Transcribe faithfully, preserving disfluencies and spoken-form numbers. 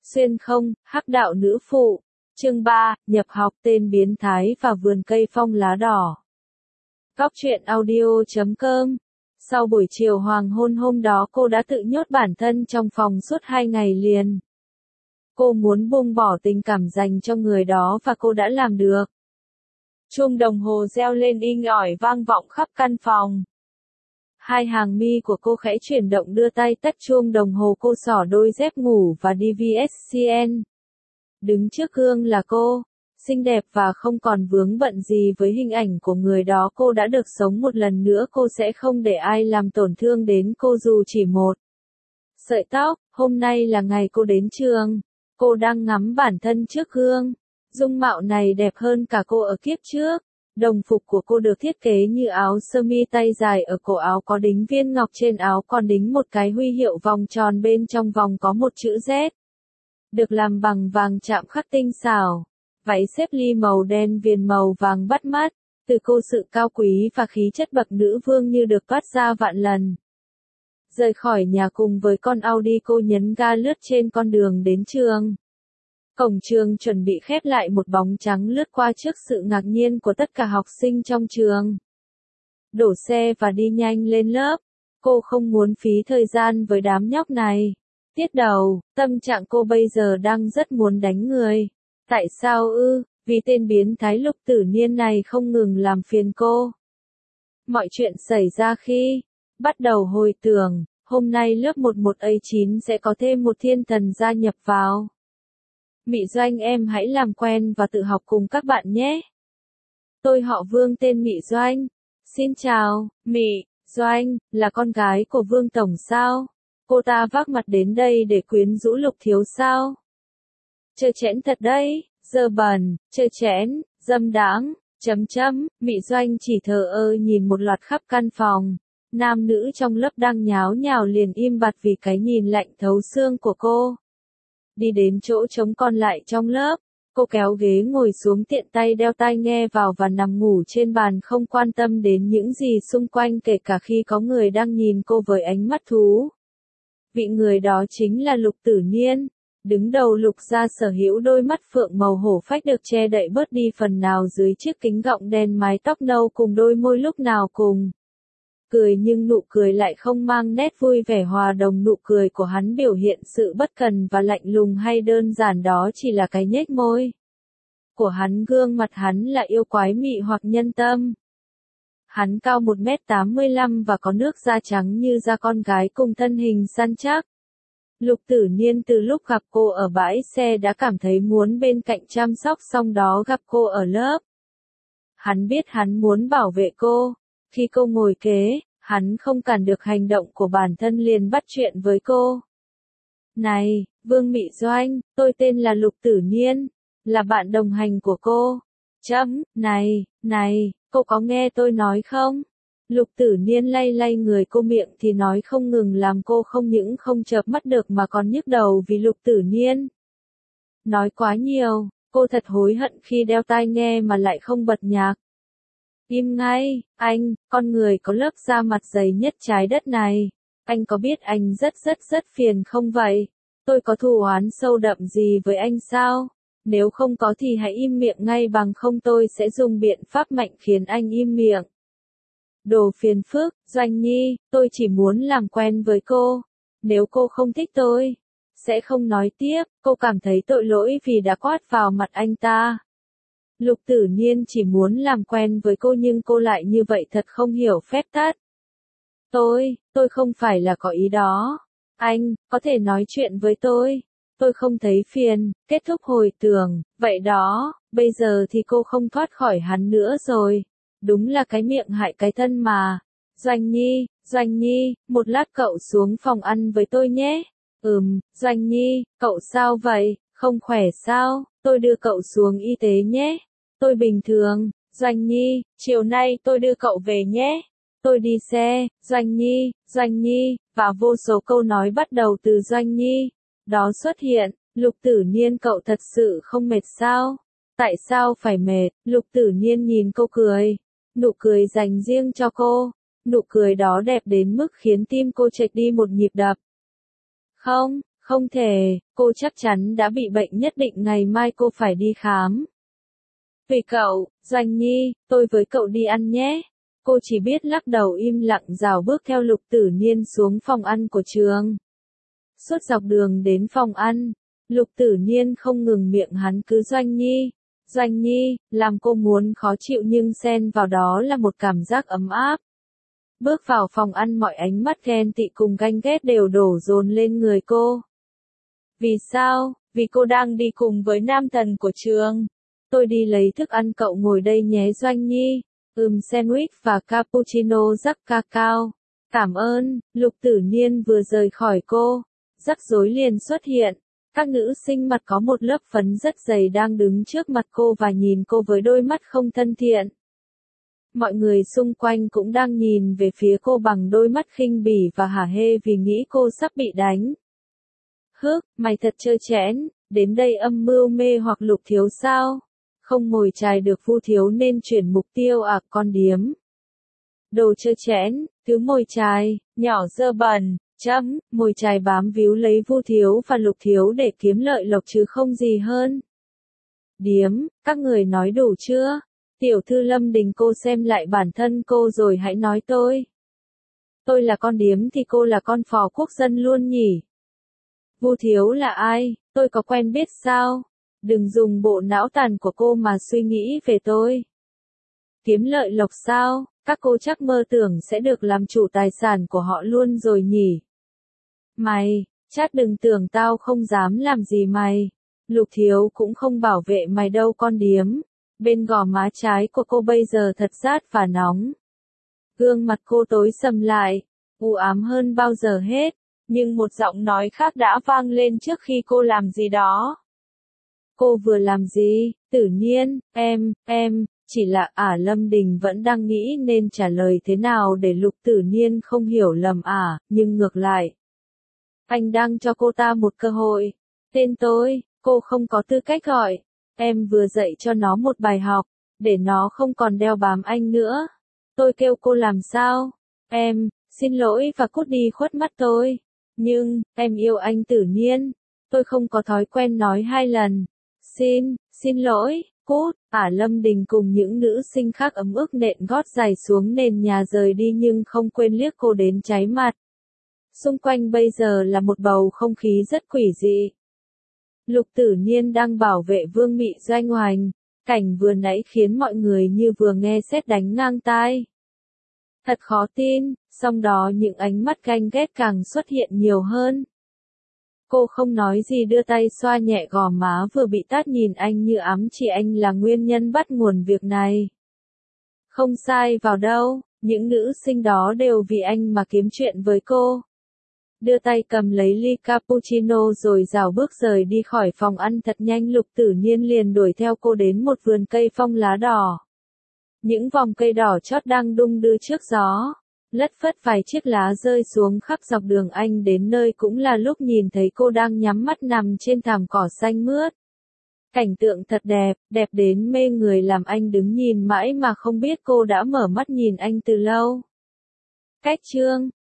Xuyên không, hắc đạo nữ phụ. Chương ba, nhập học tên biến thái và vườn cây phong lá đỏ. Góc truyện audio chấm com. Sau buổi chiều hoàng hôn hôm đó cô đã tự nhốt bản thân trong phòng suốt hai ngày liền. Cô muốn buông bỏ tình cảm dành cho người đó và cô đã làm được. Chuông đồng hồ reo lên inh ỏi vang vọng khắp căn phòng. Hai hàng mi của cô khẽ chuyển động đưa tay tắt chuông đồng hồ, cô xỏ đôi dép ngủ và đi vê ét xê en. Đứng trước gương là cô, xinh đẹp và không còn vướng bận gì với hình ảnh của người đó. Cô đã được sống một lần nữa, cô sẽ không để ai làm tổn thương đến cô dù chỉ một sợi tóc. Hôm nay là ngày cô đến trường. Cô đang ngắm bản thân trước gương. Dung mạo này đẹp hơn cả cô ở kiếp trước. Đồng phục của cô được thiết kế như áo sơ mi tay dài, ở cổ áo có đính viên ngọc, trên áo còn đính một cái huy hiệu vòng tròn, bên trong vòng có một chữ Z. Được làm bằng vàng chạm khắc tinh xảo. Váy xếp ly màu đen viền màu vàng bắt mắt. Từ cô sự cao quý và khí chất bậc nữ vương như được toát ra vạn lần. Rời khỏi nhà cùng với con Audi, cô nhấn ga lướt trên con đường đến trường. Cổng trường chuẩn bị khép lại, một bóng trắng lướt qua trước sự ngạc nhiên của tất cả học sinh trong trường. Đổ xe và đi nhanh lên lớp. Cô không muốn phí thời gian với đám nhóc này. Tiết đầu, tâm trạng cô bây giờ đang rất muốn đánh người. Tại sao ư? Vì tên biến thái Lục Tử Niên này không ngừng làm phiền cô. Mọi chuyện xảy ra khi bắt đầu hồi tưởng, hôm nay lớp mười một A chín sẽ có thêm một thiên thần gia nhập vào. Mị Doanh, em hãy làm quen và tự học cùng các bạn nhé. Tôi họ Vương, tên Mị Doanh. Xin chào, Mị Doanh, là con gái của Vương Tổng sao? Cô ta vác mặt đến đây để quyến rũ Lục Thiếu sao? Chơi chẽn thật đấy, dơ bẩn, chơi chẽn, dâm đãng, chấm chấm. Mị Doanh chỉ thờ ơ nhìn một loạt khắp căn phòng. Nam nữ trong lớp đang nháo nhào liền im bặt vì cái nhìn lạnh thấu xương của cô. Đi đến chỗ trống còn lại trong lớp, cô kéo ghế ngồi xuống, tiện tay đeo tai nghe vào và nằm ngủ trên bàn, không quan tâm đến những gì xung quanh, kể cả khi có người đang nhìn cô với ánh mắt thú. Vị người đó chính là Lục Tử Niên. Đứng đầu Lục gia sở hữu đôi mắt phượng màu hổ phách được che đậy bớt đi phần nào dưới chiếc kính gọng đen, mái tóc nâu cùng đôi môi lúc nào cùng cười, nhưng nụ cười lại không mang nét vui vẻ hòa đồng. Nụ cười của hắn biểu hiện sự bất cần và lạnh lùng, hay đơn giản đó chỉ là cái nhếch môi của hắn. Gương mặt hắn là yêu quái mị hoặc nhân tâm. Hắn cao một mét tám mươi lăm và có nước da trắng như da con gái cùng thân hình săn chắc. Lục Tử Niên từ lúc gặp cô ở bãi xe đã cảm thấy muốn bên cạnh chăm sóc, xong đó gặp cô ở lớp. Hắn biết hắn muốn bảo vệ cô. Khi cô ngồi kế, hắn không cản được hành động của bản thân, liền bắt chuyện với cô. Này, Vương Mị Doanh, tôi tên là Lục Tử Niên, là bạn đồng hành của cô. Chấm, này, này, cô có nghe tôi nói không? Lục Tử Niên lay lay người cô, miệng thì nói không ngừng, làm cô không những không chợp mắt được mà còn nhức đầu vì Lục Tử Niên nói quá nhiều. Cô thật hối hận khi đeo tai nghe mà lại không bật nhạc. Im ngay, anh, con người có lớp da mặt dày nhất trái đất này. Anh có biết anh rất rất rất phiền không vậy? Tôi có thù oán sâu đậm gì với anh sao? Nếu không có thì hãy im miệng ngay, bằng không tôi sẽ dùng biện pháp mạnh khiến anh im miệng. Đồ phiền phức. Doanh Nhi, tôi chỉ muốn làm quen với cô. Nếu cô không thích tôi, sẽ không nói tiếp. Cô cảm thấy tội lỗi vì đã quát vào mặt anh ta. Lục Tử Niên chỉ muốn làm quen với cô, nhưng cô lại như vậy, thật không hiểu phép tắc. Tôi, tôi không phải là có ý đó. Anh, có thể nói chuyện với tôi. Tôi không thấy phiền. Kết thúc hồi tưởng, vậy đó, bây giờ thì cô không thoát khỏi hắn nữa rồi. Đúng là cái miệng hại cái thân mà. Doanh Nhi, Doanh Nhi, một lát cậu xuống phòng ăn với tôi nhé. Ừm, Doanh Nhi, cậu sao vậy, không khỏe sao? Tôi đưa cậu xuống y tế nhé. Tôi bình thường. Doanh Nhi, chiều nay tôi đưa cậu về nhé. Tôi đi xe. Doanh Nhi, Doanh Nhi, và vô số câu nói bắt đầu từ Doanh Nhi đó xuất hiện. Lục Tử Niên, cậu thật sự không mệt sao? Tại sao phải mệt? Lục Tử Niên nhìn cô cười. Nụ cười dành riêng cho cô. Nụ cười đó đẹp đến mức khiến tim cô chệch đi một nhịp đập. Không, Không thể, cô chắc chắn đã bị bệnh nhất định ngày mai cô phải đi khám. Vì cậu, Doanh Nhi, tôi với cậu đi ăn nhé. Cô chỉ biết lắc đầu im lặng rảo bước theo Lục Tử Niên xuống phòng ăn của trường. Suốt dọc đường đến phòng ăn, Lục Tử Niên không ngừng miệng hắn cứ Doanh Nhi, Doanh Nhi, làm cô muốn khó chịu nhưng xen vào đó là một cảm giác ấm áp. Bước vào phòng ăn mọi ánh mắt ghen tị cùng ganh ghét đều đổ dồn lên người cô. Vì sao? Vì cô đang đi cùng với nam thần của trường. Tôi đi lấy thức ăn cậu ngồi đây nhé Doanh Nhi. Ừm sandwich và cappuccino rắc cacao. Cảm ơn, Lục Tử Niên vừa rời khỏi cô. Rắc rối liền xuất hiện. Các nữ sinh mặt có một lớp phấn rất dày đang đứng trước mặt cô và nhìn cô với đôi mắt không thân thiện. Mọi người xung quanh cũng đang nhìn về phía cô bằng đôi mắt khinh bỉ và hả hê vì nghĩ cô sắp bị đánh. Hức, mày thật trơ trẽn, đến đây âm mưu mê hoặc Lục Thiếu sao? Không mồi chài được Vu Thiếu nên chuyển mục tiêu à con điếm. Đồ trơ trẽn, thứ mồi chài, nhỏ dơ bẩn, chấm, mồi chài bám víu lấy Vu Thiếu và Lục Thiếu để kiếm lợi lộc chứ không gì hơn. Điếm, các người nói đủ chưa? Tiểu thư Lâm Đình cô xem lại bản thân cô rồi hãy nói tôi. Tôi là con điếm thì cô là con phò quốc dân luôn nhỉ? Vu Thiếu là ai? Tôi có quen biết sao? Đừng dùng bộ não tàn của cô mà suy nghĩ về tôi. Kiếm lợi lộc sao? Các cô chắc mơ tưởng sẽ được làm chủ tài sản của họ luôn rồi nhỉ? Mày, chát đừng tưởng tao không dám làm gì mày. Lục Thiếu cũng không bảo vệ mày đâu con điếm. Bên gò má trái của cô bây giờ thật rát và nóng. Gương mặt cô tối sầm lại, u ám hơn bao giờ hết. Nhưng một giọng nói khác đã vang lên trước khi cô làm gì đó. Cô vừa làm gì? Tử Niên, em, em, chỉ là ả Lâm Đình vẫn đang nghĩ nên trả lời thế nào để Lục Tử Niên không hiểu lầm ả, nhưng ngược lại. Anh đang cho cô ta một cơ hội. Tên tôi, cô không có tư cách gọi. Em vừa dạy cho nó một bài học, để nó không còn đeo bám anh nữa. Tôi kêu cô làm sao? Em, xin lỗi và cút đi khuất mắt tôi. Nhưng, em yêu anh Tử Niên. Tôi không có thói quen nói hai lần. Xin, xin lỗi, cút. Ả Lâm Đình cùng những nữ sinh khác ấm ức nện gót giày xuống nền nhà rời đi nhưng không quên liếc cô đến cháy mặt. Xung quanh bây giờ là một bầu không khí rất quỷ dị. Lục Tử Niên đang bảo vệ Vương Mị Doanh Hoành. Cảnh vừa nãy khiến mọi người như vừa nghe sét đánh ngang tai. Thật khó tin, song đó những ánh mắt ganh ghét càng xuất hiện nhiều hơn. Cô không nói gì đưa tay xoa nhẹ gò má vừa bị tát nhìn anh như ám chỉ anh là nguyên nhân bắt nguồn việc này. Không sai vào đâu, những nữ sinh đó đều vì anh mà kiếm chuyện với cô. Đưa tay cầm lấy ly cappuccino rồi rảo bước rời đi khỏi phòng ăn thật nhanh. Lục Tử Niên liền đuổi theo cô đến một vườn cây phong lá đỏ. Những vòng cây đỏ chót đang đung đưa trước gió. Lất phất vài chiếc lá rơi xuống khắp dọc đường anh đến nơi cũng là lúc nhìn thấy cô đang nhắm mắt nằm trên thảm cỏ xanh mướt. Cảnh tượng thật đẹp, đẹp đến mê người làm anh đứng nhìn mãi mà không biết cô đã mở mắt nhìn anh từ lâu. Cách chương